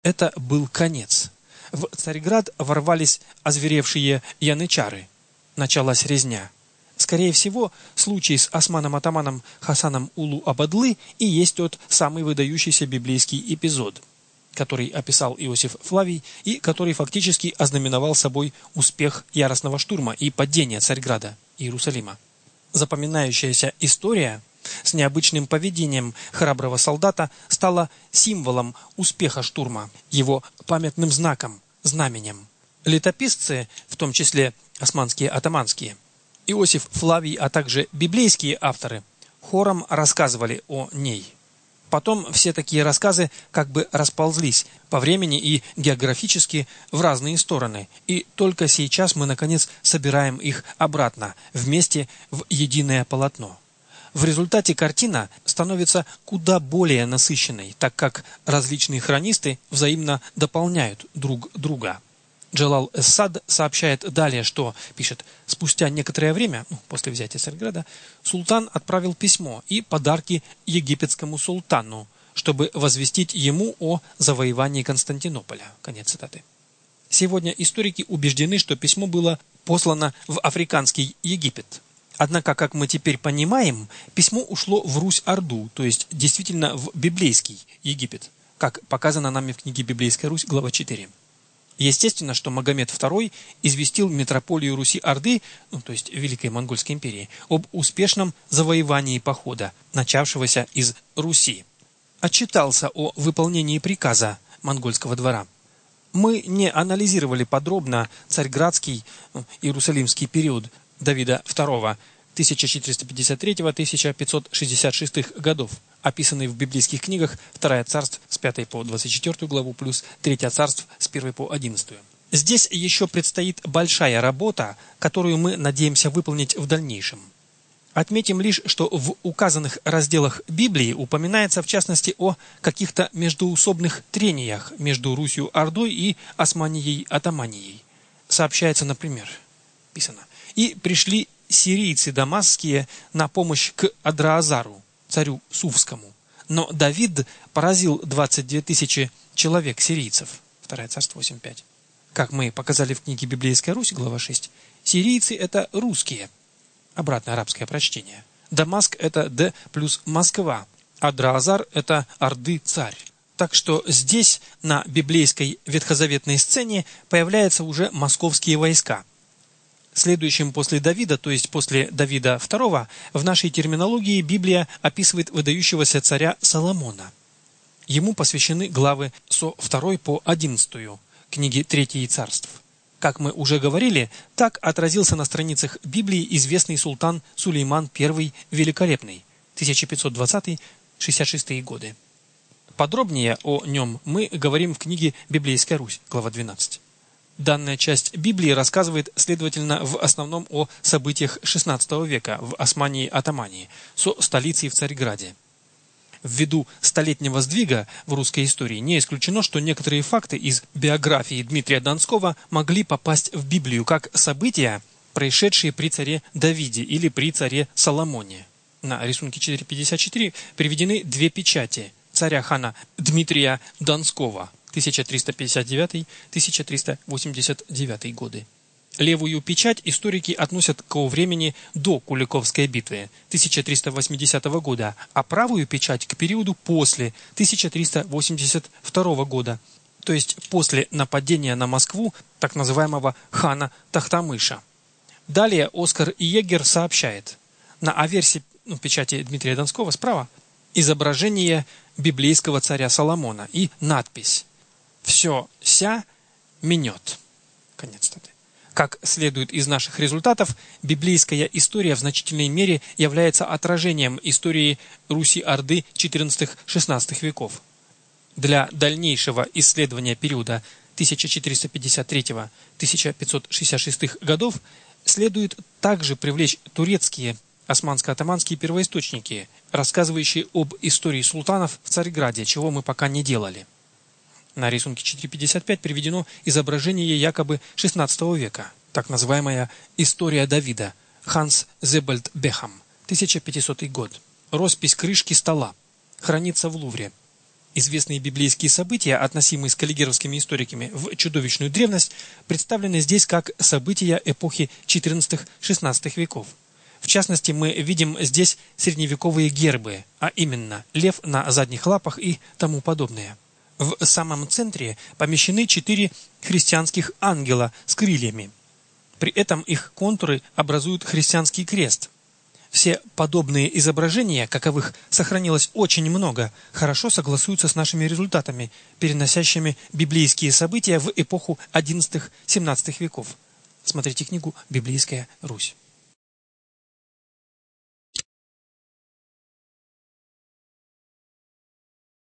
Это был конец. В Царьград ворвались озверевшие янычары. Началась резня. Скорее всего, случай с османом-атаманом Хасаном Улу-Абадлы и есть тот самый выдающийся библейский эпизод, который описал Иосиф Флавий и который фактически ознаменовал собой успех яростного штурма и падения Царьграда, Иерусалима. Запоминающаяся история с необычным поведением храброго солдата стала символом успеха штурма, его памятным знаком, знаменем. Летописцы, в том числе османские, атаманские, Иосиф Флавий, а также библейские авторы, хором рассказывали о ней. Потом все такие рассказы как бы расползлись по времени и географически в разные стороны, и только сейчас мы, наконец, собираем их обратно, вместе в единое полотно. В результате картина становится куда более насыщенной, так как различные хронисты взаимно дополняют друг друга. Джалал эс-Сад сообщает далее, что, пишет, спустя некоторое время, после взятия Царьграда, султан отправил письмо и подарки египетскому султану, чтобы возвестить ему о завоевании Константинополя. Конец цитаты. Сегодня историки убеждены, что письмо было послано в африканский Египет. Однако, как мы теперь понимаем, письмо ушло в Русь-Орду, то есть действительно в библейский Египет, как показано нами в книге «Библейская Русь», глава 4. Естественно, что Магомед II известил митрополию Руси-Орды, то есть Великой Монгольской империи, об успешном завоевании похода, начавшегося из Руси. Отчитался о выполнении приказа монгольского двора. Мы не анализировали подробно царьградский, иерусалимский период Давида II 1453-1566 годов, описанный в библейских книгах 2 Царств с 5 по 24 главу плюс 3 Царств с 1 по 11. Здесь еще предстоит большая работа, которую мы надеемся выполнить в дальнейшем. Отметим лишь, что в указанных разделах Библии упоминается в частности о каких-то междоусобных трениях между Русью-Ордой и Османией-Атаманией. Сообщается, например, писано: «И пришли сирийцы дамасские на помощь к Адраазару, царю Суфскому. Но Давид поразил 22 тысячи человек сирийцев». 2 Царств 8.5. Как мы показали в книге «Библейская Русь», глава 6, сирийцы – это русские. Обратное арабское прочтение. Дамаск – это Д плюс Москва. Адраазар – это Орды царь. Так что здесь, на библейской ветхозаветной сцене, появляются уже московские войска. Следующим после Давида, то есть после Давида II, в нашей терминологии Библия описывает выдающегося царя Соломона. Ему посвящены главы со 2 по 11 книги 3 Царств. Как мы уже говорили, так отразился на страницах Библии известный султан Сулейман I Великолепный, 1520-66 годы. Подробнее о нем мы говорим в книге «Библейская Русь», глава 12. Данная часть Библии рассказывает, следовательно, в основном о событиях XVI века в Османии-Атамании, со столицей в Царьграде. Ввиду столетнего сдвига в русской истории не исключено, что некоторые факты из биографии Дмитрия Донского могли попасть в Библию как события, происшедшие при царе Давиде или при царе Соломоне. На рисунке 4.54 приведены две печати царя-хана Дмитрия Донского 1359-1389 годы. Левую печать историки относят к времени до Куликовской битвы 1380 года, а правую печать к периоду после 1382 года, то есть после нападения на Москву так называемого хана Тохтамыша. Далее Оскар Иегер сообщает: на аверсе печати Дмитрия Донского справа изображение библейского царя Соломона и надпись «Все ся минет». Конец цитаты. Как следует из наших результатов, библейская история в значительной мере является отражением истории Руси-Орды XIV-XVI веков. Для дальнейшего исследования периода 1453-1566 годов следует также привлечь турецкие османско-атаманские первоисточники, рассказывающие об истории султанов в Царьграде, чего мы пока не делали. На рисунке 4.55 приведено изображение якобы XVI века, так называемая «История Давида», Ханс Зебальд Бехам, 1500 год. Роспись крышки стола. Хранится в Лувре. Известные библейские события, относимые скаллигеровскими историками в чудовищную древность, представлены здесь как события эпохи XIV-XVI веков. В частности, мы видим здесь средневековые гербы, а именно лев на задних лапах и тому подобное. В самом центре помещены 4 христианских ангела с крыльями. При этом их контуры образуют христианский крест. Все подобные изображения, каковых сохранилось очень много, хорошо согласуются с нашими результатами, переносящими библейские события в эпоху XI-XVII веков. Смотрите книгу «Библейская Русь».